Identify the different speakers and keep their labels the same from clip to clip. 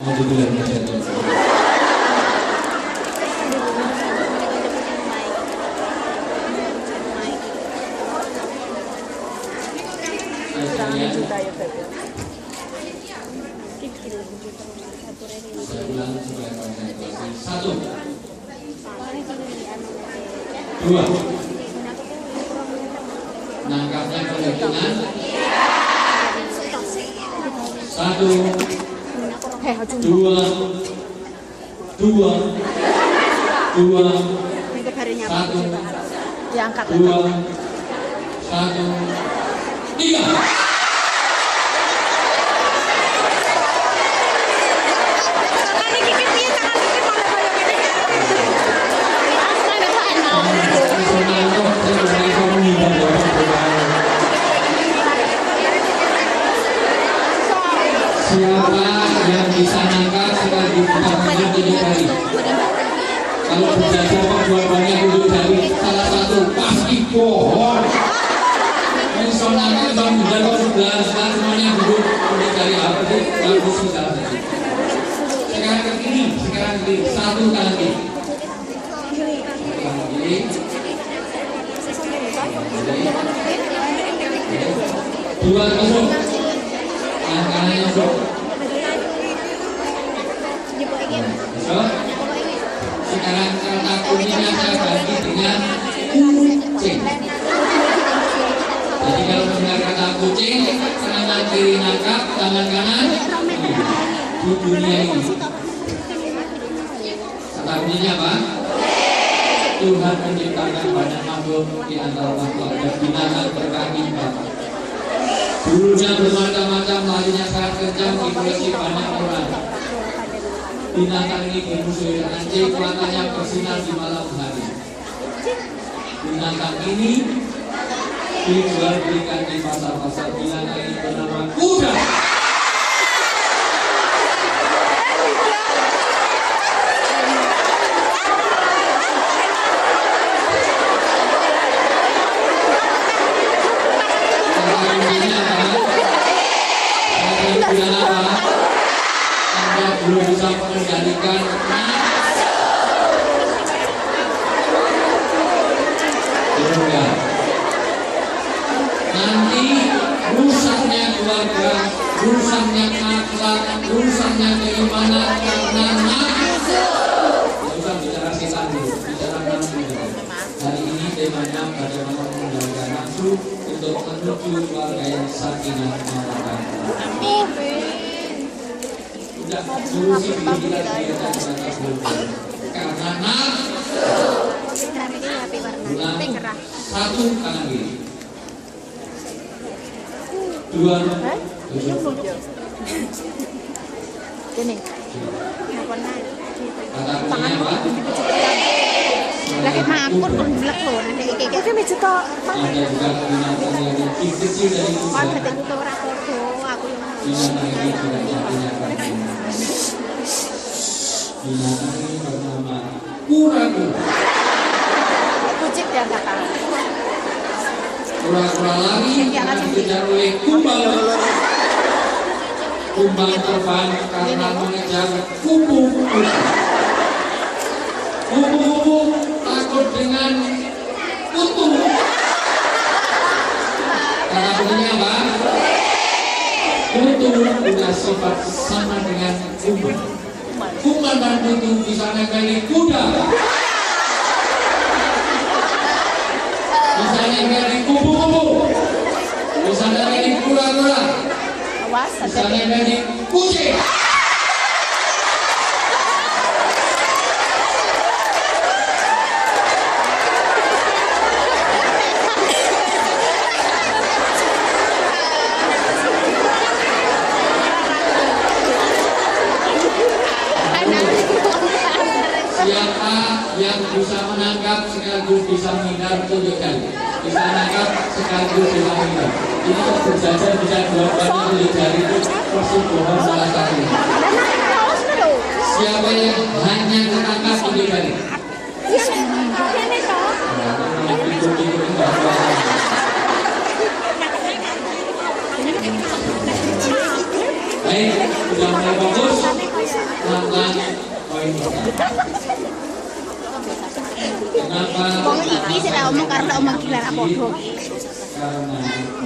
Speaker 1: maju bulan aja.
Speaker 2: Juta ya Beb.
Speaker 1: Saya ulang supaya konsentrasi. 1, 2, nangkapnya perhitungan. 1, 2, 1,
Speaker 2: Diangkat
Speaker 1: 2, 1, 3. Siapa yang bisa nangkap sekali tangannya 7 kali. Kalau berjajah kok jawabannya 7 kali, salah satu pasti bohong. Ini soalnya kalau menjawab 11 kan semuanya duduk 7 kali apa sih? Kalau mesti salah satu. Sekarang ke kiri, 1 kanan kiri. Kanan kiri. 2 tusuk. Yang kanannya tusuk. Sekarang kata kuncinya saya bagi dengan kucing. Jadi kalau mendengar kata kucing, tangan kiri nangkap, tangan kanan di dunia ini. Kata kuncinya apa? Tuhan menciptakan banyak makhluk, di antara makhluk dan binatang berkaki 4. Bulunya bermacam-macam, larinya sangat kencang, dikuliti banyak orang. Binatang ini dimusuhi anjing, matanya bersinar di malam hari. Binatang ini dijual belikan di pasar-pasar. Binatang ini bernama kuda. Anda belum bisa mengendalikan nanti rusaknya keluarga, rusaknya akhlak, rusaknya keimanan karena nafsu. Tidak usah bicara setan dulu, bicara nafsu. Hari ini temanya bagaimana mengendalikan nafsu untuk menuju keluarga yang sakinah mawaddah. Tidak solusi diri kita karena nafsu. Ulang 1 kanan kiri. 2
Speaker 2: ini.
Speaker 1: Kata kuncinya apa?
Speaker 2: Lagi mampun kon blek lho nek iki iki meja tok.
Speaker 1: Ada juga binatang yang lebih kecil dari kuda.
Speaker 2: Kon ketemu to ora podo aku yang
Speaker 1: Binatang ini juga punya kaki. Binatang ini bernama kura-kura.
Speaker 2: kucing dia enggak tahu.
Speaker 1: Kura-kura lari dikejar oleh kumbang. Kumbang terbang karena mengejar kupu-kupu. Kupu-kupu takut dengan kutu. Kata kuncinya apa? Kutu punya sifat sama dengan kumbang. Kumbang dan kutu bisa nempeli kuda, bisa nempeli kupu-kupu, bisa nempeli kura-kura, bisa nempeli kucing. Siapa yang bisa menangkap sekaligus bisa menghindar, tunjukkan. Bisa menangkap sekaligus bisa menghindar. Ini kalau berjajar bisa dua-duanya boleh jari itu persetujuan salah satu. Siapa yang hanya ketangkap tunjukkan. Baik, sudah mulai fokus. Kenapa?
Speaker 2: Wong iki sing tak omong karo tak omong gila ra padha.
Speaker 1: Karena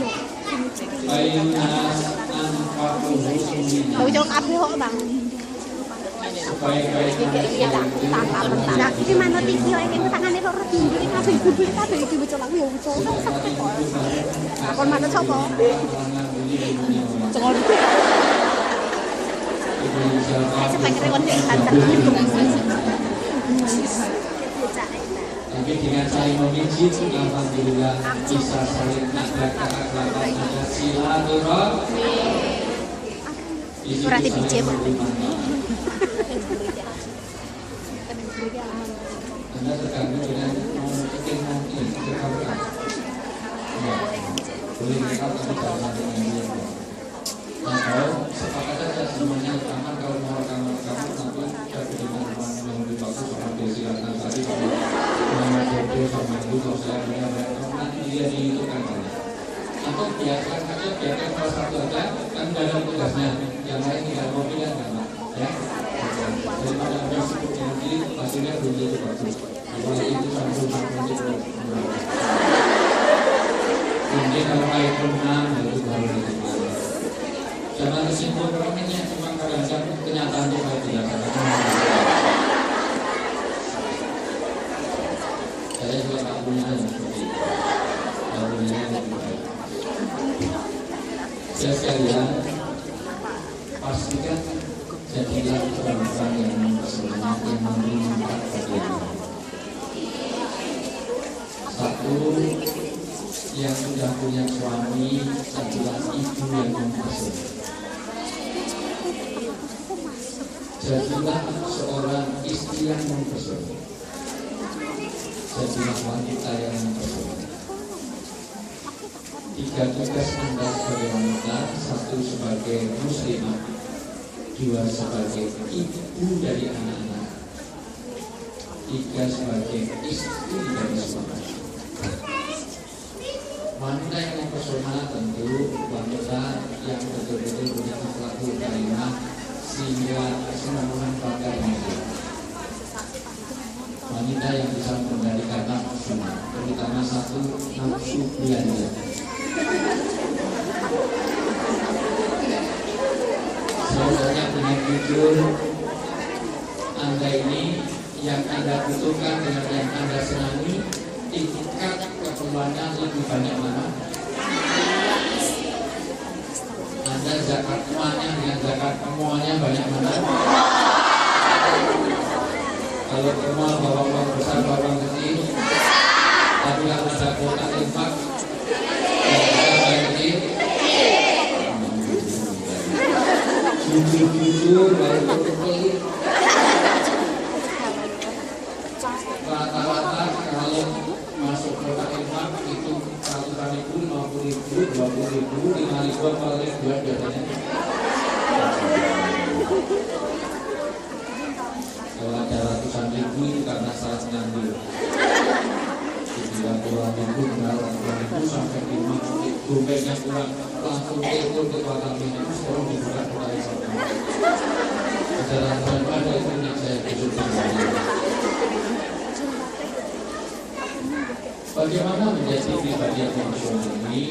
Speaker 1: Bainas anfakuhu
Speaker 2: Aku jauh kabeh kok, Bang.
Speaker 1: sebaik-baik
Speaker 2: Iya tak tangkap. Nah, iki manut iki kok iki tangane loro tinggi kabeh kubur kabeh iki bocah aku ya bocah. Kon manut sapa? Cengon. Sampai kerewon sing banter.
Speaker 1: Tapi dengan saling memijit, alhamdulillah bisa saling ada keakraban, ada silaturahmi.
Speaker 2: Ora dipijit kok.
Speaker 1: Anda terganggu dengan mungkin terganggu. Boleh mereka tapi jangan dengan dia. Nah, kalau sepakat saja semuanya rekaman, kalau mau rekaman nanti saya dengan yang lebih bagus sama Desi Ratna tadi, sama Jojo sama Ibu, kalau saya punya nanti dia di YouTube kan. Atau biarkan saja, biarkan salah satu aja, kan tidak ada tugasnya. Yang lain tidak mau pilih kan, ya. Daripada Anda sebut nanti hasilnya belum tentu bagus. Apalagi itu sambil untuk ini kalau iPhone 6 itu baru dibuat. Jangan kesimpulan ini cuma kadang-kadang kenyataan itu saya tidak katakan. Saya juga tak punya yang seperti itu. Tak punya yang lebih baik. Saya sekalian pastikan jadilah orang-orang yang mempersoleh, yang memberikan bagian. Satu, yang sudah punya suami adalah ibu yang mempersoleh. Jadilah seorang istri yang mempersoleh. Jadilah wanita yang mempersoleh. 3 tugas Anda sebagai wanita, 1 sebagai muslimah, 2 sebagai ibu dari anak-anak, 3 sebagai istri dari suami. Wanita yang mempesona tentu wanita yang betul-betul punya akhlakul karimah sehingga senang bangga dia. Wanita yang bisa mengendalikan nafsu, terutama 1 nafsu belanja. Sebenarnya dengan jujur, Anda ini yang Anda butuhkan dengan yang Anda senangi, tingkat keperluannya lebih banyak mana? Anda zakat emaknya dengan zakat emuannya banyak mana? Kalau emuan bawang besar, bawang kecil, tapi kalau ada kotak infak, bawang kecil, jujur baru pelit. Rata-rata kalau masuk kotak infak itu 100.000, 50.000, 20.000, 5.000 paling buat biasanya. Kalau ada ratusan ribu itu karena salah ngambil. Tidak kurang ribu, benar 100.000 sampai 5 dompetnya kurang, langsung telepon ke kotak minum, sekarang dibuka kotak infak. Ajaran pada itu yang saya butuhkan. Bagaimana menjadi pribadi yang mempersoleh?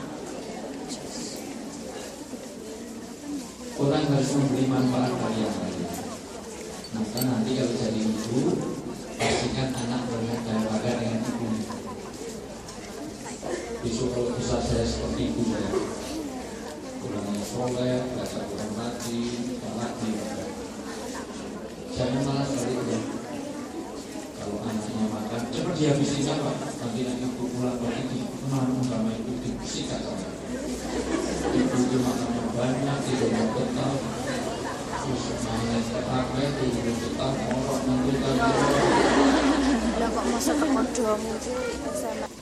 Speaker 1: Orang harus memberi manfaat bagi yang lain. Maka nanti kalau jadi ibu, pastikan anak berbangga dengan ibu. Besok kalau bisa saya seperti ibu saya, orangnya soleh, baca Quran rajin, rajin. Jangan malah sebaliknya. Kalau anaknya makan, cepat dihabisin apa? Nanti ibu pulang lagi, malu sama ibu disikat sama. Ibu itu makannya banyak, tidak mau tetap, terus main terakhir, tidak tetap, orang menentukan.
Speaker 2: Lah kok masa kemodomu sih?